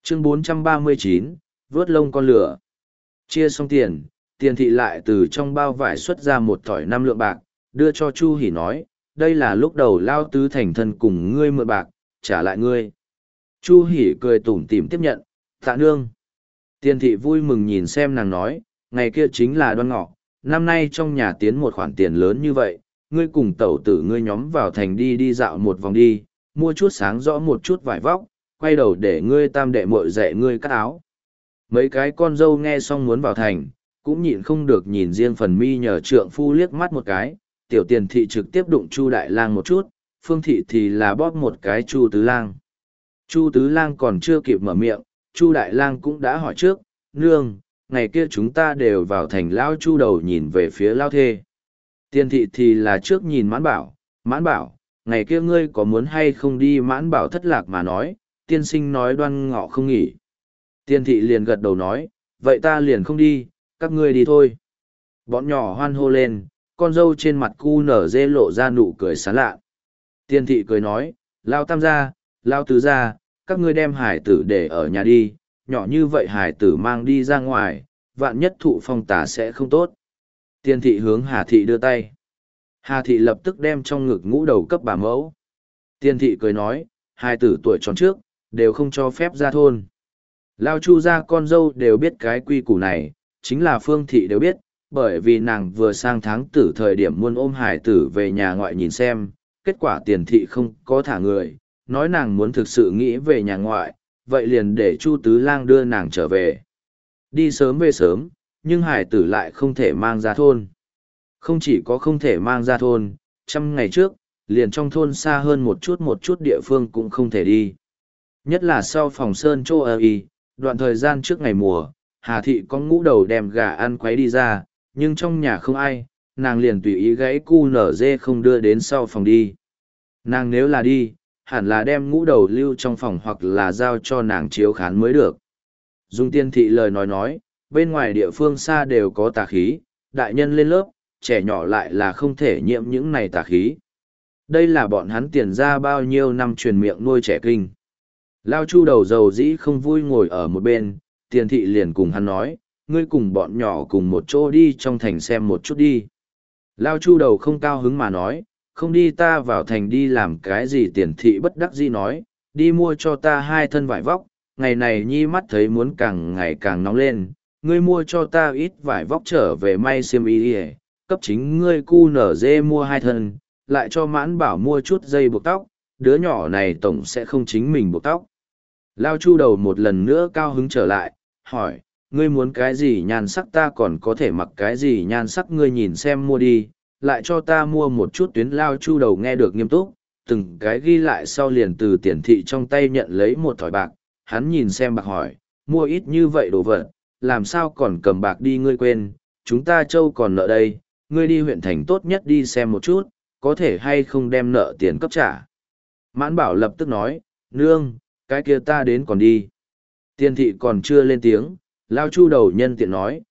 Chương 439, vớt lông con lửa. Chia xong tiền, tiền thị lại từ trong bao vải xuất ra một thỏi 5 lượng bạc, đưa cho Chu Hỉ nói, đây là lúc đầu lao tứ thành thân cùng ngươi mượn bạc, trả lại ngươi. Chu Hỉ cười tủm tỉm tiếp nhận, tạ nương. Tiền thị vui mừng nhìn xem nàng nói, ngày kia chính là Đoan Ngọ, năm nay trong nhà tiến một khoản tiền lớn như vậy, ngươi cùng tẩu tử ngươi nhóm vào thành đi dạo một vòng đi, mua chút sáng rõ một chút vải vóc, quay đầu để ngươi tam đệ muội dạy ngươi cắt áo. Mấy cái con dâu nghe xong muốn vào thành, cũng nhịn không được nhìn riêng phần mi nhờ trượng phu liếc mắt một cái, tiểu tiền thị trực tiếp đụng Chu Đại Lang một chút, Phương thị thì là bóp một cái Chu Tứ Lang. Chu Tứ Lang còn chưa kịp mở miệng, Chu Đại Lang cũng đã hỏi trước, nương, ngày kia chúng ta đều vào thành lao Chu đầu nhìn về phía lao thê. Tiền thị thì là trước nhìn mãn bảo, ngày kia ngươi có muốn hay không đi mãn bảo thất lạc mà nói, tiên sinh nói Đoan Ngọ không nghỉ. Tiền thị liền gật đầu nói, vậy ta liền không đi, các ngươi đi thôi. Bọn nhỏ hoan hô lên, con dâu trên mặt cu nở dê lộ ra nụ cười sán lạ. Tiền thị cười nói, lao tam gia, lao tứ gia, các ngươi đem hải tử để ở nhà đi, nhỏ như vậy hải tử mang đi ra ngoài, vạn nhất thụ phong tả sẽ không tốt. Tiền thị hướng Hà thị đưa tay. Hà thị lập tức đem trong ngực ngũ đầu cấp bà mẫu. Tiền thị cười nói, hải tử tuổi tròn trước, đều không cho phép ra thôn. Lao Chu gia con dâu đều biết cái quy củ này, chính là Phương thị đều biết, bởi vì nàng vừa sang tháng tử thời điểm muốn ôm hải tử về nhà ngoại nhìn xem, kết quả tiền thị không có thả người, nói nàng muốn thực sự nghĩ về nhà ngoại, vậy liền để Chu Tứ Lang đưa nàng trở về. Đi sớm về sớm, nhưng hải tử lại không thể mang ra thôn. Không chỉ có không thể mang ra thôn, 100 ngày trước, liền trong thôn xa hơn một chút địa phương cũng không thể đi. Nhất là sau phòng sơn châu y, đoạn thời gian trước ngày mùa, Hà thị có ngũ đầu đem gà ăn quấy đi ra, nhưng trong nhà không ai, nàng liền tùy ý gãy cu nở dê không đưa đến sau phòng đi. Nàng nếu là đi, hẳn là đem ngũ đầu lưu trong phòng hoặc là giao cho nàng chiếu khán mới được. Dung tiên thị lời nói, bên ngoài địa phương xa đều có tà khí, đại nhân lên lớp, trẻ nhỏ lại là không thể nhiễm những này tà khí. Đây là bọn hắn tiền ra bao nhiêu năm truyền miệng nuôi trẻ kinh. Lao Chu đầu dầu dĩ không vui ngồi ở một bên, tiền thị liền cùng hắn nói, ngươi cùng bọn nhỏ cùng một chỗ đi trong thành xem một chút đi. Lao Chu đầu không cao hứng mà nói, không đi ta vào thành đi làm cái gì. Tiền thị bất đắc dĩ nói, đi mua cho ta 2 thân vải vóc, ngày này nhi mắt thấy muốn càng ngày càng nóng lên, ngươi mua cho ta ít vải vóc trở về may xiêm y, cấp chính ngươi cu nở dê mua 2 thân, lại cho mãn bảo mua chút dây buộc tóc, đứa nhỏ này tổng sẽ không chính mình buộc tóc. Lao Chu đầu một lần nữa cao hứng trở lại, hỏi, ngươi muốn cái gì nhan sắc ta còn có thể mặc cái gì nhan sắc ngươi nhìn xem mua đi, lại cho ta mua một chút tuyến. Lao Chu đầu nghe được nghiêm túc, từng cái ghi lại sau liền từ tiền thị trong tay nhận lấy một thỏi bạc, hắn nhìn xem bạc hỏi, mua ít như vậy đồ vật, làm sao còn cầm bạc đi ngươi quên, chúng ta châu còn nợ đây, ngươi đi huyện thành tốt nhất đi xem một chút, có thể hay không đem nợ tiền cấp trả. Mãn Bảo lập tức nói, nương, cái kia ta đến còn đi. Tiền thị còn chưa lên tiếng, Lao Chu đầu nhân tiện nói,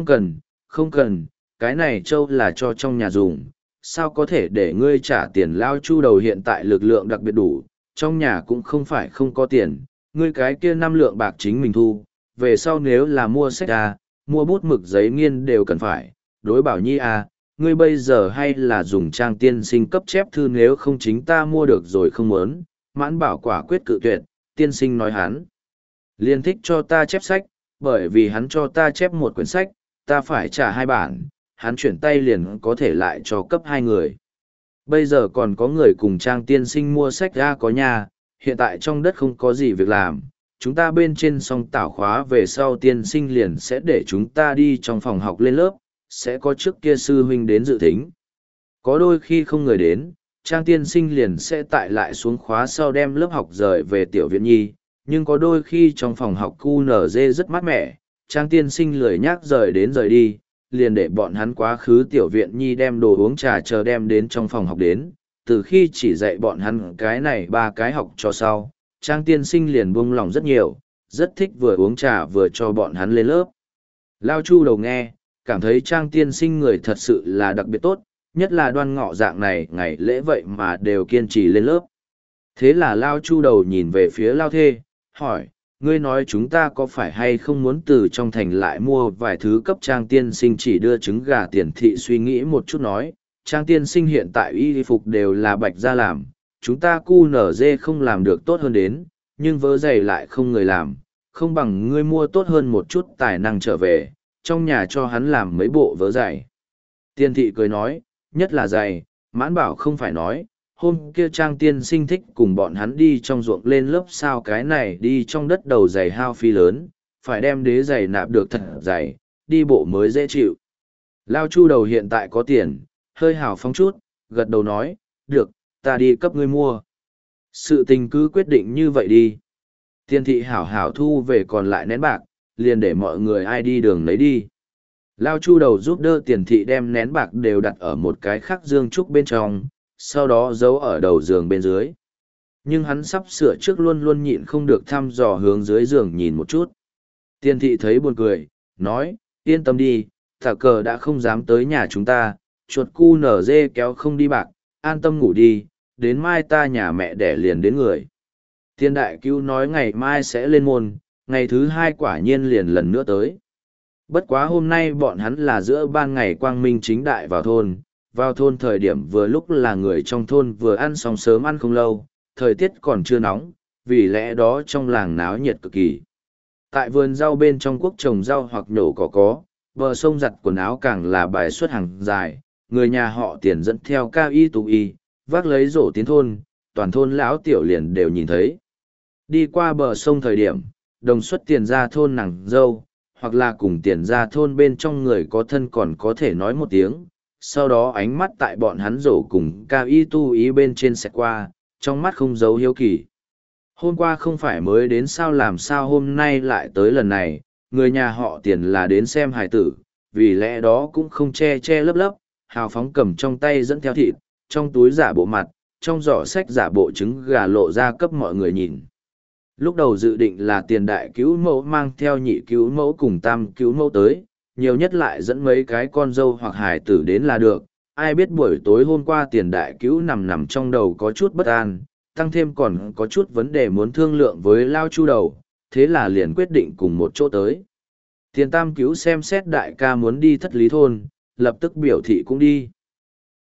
không cần, cái này châu là cho trong nhà dùng, sao có thể để ngươi trả tiền. Lao Chu đầu hiện tại lực lượng đặc biệt đủ, trong nhà cũng không phải không có tiền, ngươi cái kia 5 lượng bạc chính mình thu, về sau nếu là mua sách mua bút mực giấy nghiên đều cần phải, đối Bảo Nhi ngươi bây giờ hay là dùng Trang tiên sinh cấp chép thư, nếu không chính ta mua được rồi không muốn. Mãn Bảo quả quyết cự tuyệt, tiên sinh nói hắn liền thích cho ta chép sách, bởi vì hắn cho ta chép một quyển sách, ta phải trả 2 bản, hắn chuyển tay liền có thể lại cho cấp 2 người. Bây giờ còn có người cùng Trang tiên sinh mua sách có nhà, hiện tại trong đất không có gì việc làm, chúng ta bên trên xong tảo khóa về sau tiên sinh liền sẽ để chúng ta đi trong phòng học lên lớp, sẽ có trước kia sư huynh đến dự thính. Có đôi khi không người đến, Trang tiên sinh liền sẽ tại lại xuống khóa sau đem lớp học rời về tiểu viện nhi, nhưng có đôi khi trong phòng học QNZ rất mát mẻ, Trang tiên sinh lười nhác rời đến rời đi, liền để bọn hắn quá khứ tiểu viện nhi đem đồ uống trà chờ đem đến trong phòng học đến. Từ khi chỉ dạy bọn hắn cái này 3 cái học cho sau, Trang tiên sinh liền buông lòng rất nhiều, rất thích vừa uống trà vừa cho bọn hắn lên lớp. Lao Chu đầu nghe, cảm thấy Trang tiên sinh người thật sự là đặc biệt tốt, nhất là Đoan Ngọ dạng này ngày lễ vậy mà đều kiên trì lên lớp. Thế là Lao Chu đầu nhìn về phía Lao Thê, hỏi, ngươi nói chúng ta có phải hay không muốn từ trong thành lại mua vài thứ cấp Trang tiên sinh chỉ đưa trứng gà. Tiền thị suy nghĩ một chút nói, Trang tiên sinh hiện tại y phục đều là bạch ra làm, chúng ta cu nở dê không làm được tốt hơn đến, nhưng vớ giày lại không người làm, không bằng ngươi mua tốt hơn một chút tài năng trở về, trong nhà cho hắn làm mấy bộ vớ giày. Tiền thị cười nói, nhất là giày, Mãn Bảo không phải nói, hôm kia Trang tiên sinh thích cùng bọn hắn đi trong ruộng lên lớp sao cái này đi trong đất đầu giày hao phí lớn, phải đem đế giày nạp được thật giày, đi bộ mới dễ chịu. Lao Chu đầu hiện tại có tiền, hơi hào phóng chút, gật đầu nói, được, ta đi cấp ngươi mua. Sự tình cứ quyết định như vậy đi. Tiền thị hảo hảo thu về còn lại nén bạc, liền để mọi người ai đi đường lấy đi. Lao Chu đầu giúp đỡ tiền thị đem nén bạc đều đặt ở một cái khắc dương trúc bên trong, sau đó giấu ở đầu giường bên dưới. Nhưng hắn sắp sửa trước luôn luôn nhịn không được thăm dò hướng dưới giường nhìn một chút. Tiền thị thấy buồn cười, nói, yên tâm đi, thả cờ đã không dám tới nhà chúng ta, chuột cu nở dê kéo không đi bạc, an tâm ngủ đi, đến mai ta nhà mẹ đẻ liền đến người. Thiên đại cứu nói ngày mai sẽ lên môn, ngày thứ hai quả nhiên liền lần nữa tới. Bất quá hôm nay bọn hắn là giữa ban ngày quang minh chính đại vào thôn thời điểm vừa lúc là người trong thôn vừa ăn xong sớm ăn không lâu, thời tiết còn chưa nóng, vì lẽ đó trong làng náo nhiệt cực kỳ. Tại vườn rau bên trong quốc trồng rau hoặc nhổ cỏ có, bờ sông giặt quần áo càng là bài xuất hàng dài, người nhà họ Tiền dẫn theo cao y tù y, vác lấy rổ tiến thôn, toàn thôn lão tiểu liền đều nhìn thấy. Đi qua bờ sông thời điểm, đồng xuất Tiền ra thôn nàng dâu, hoặc là cùng Tiền ra thôn bên trong người có thân còn có thể nói một tiếng, sau đó ánh mắt tại bọn hắn rổ cùng cao y tu ý bên trên xẹt qua, trong mắt không giấu hiếu kỳ. Hôm qua không phải mới đến sao làm sao hôm nay lại tới lần này, người nhà họ Tiền là đến xem hài tử, vì lẽ đó cũng không che che lấp lấp, hào phóng cầm trong tay dẫn theo thịt, trong túi giả bộ mặt, trong giỏ sách giả bộ trứng gà lộ ra cấp mọi người nhìn. Lúc đầu dự định là Tiền đại cứu mẫu mang theo nhị cứu mẫu cùng tam cứu mẫu tới, nhiều nhất lại dẫn mấy cái con dâu hoặc hài tử đến là được. Ai biết buổi tối hôm qua Tiền đại cứu nằm trong đầu có chút bất an, tăng thêm còn có chút vấn đề muốn thương lượng với Lao Chu đầu, thế là liền quyết định cùng một chỗ tới. Tiền tam cứu xem xét đại ca muốn đi thất lý thôn, lập tức biểu thị cũng đi.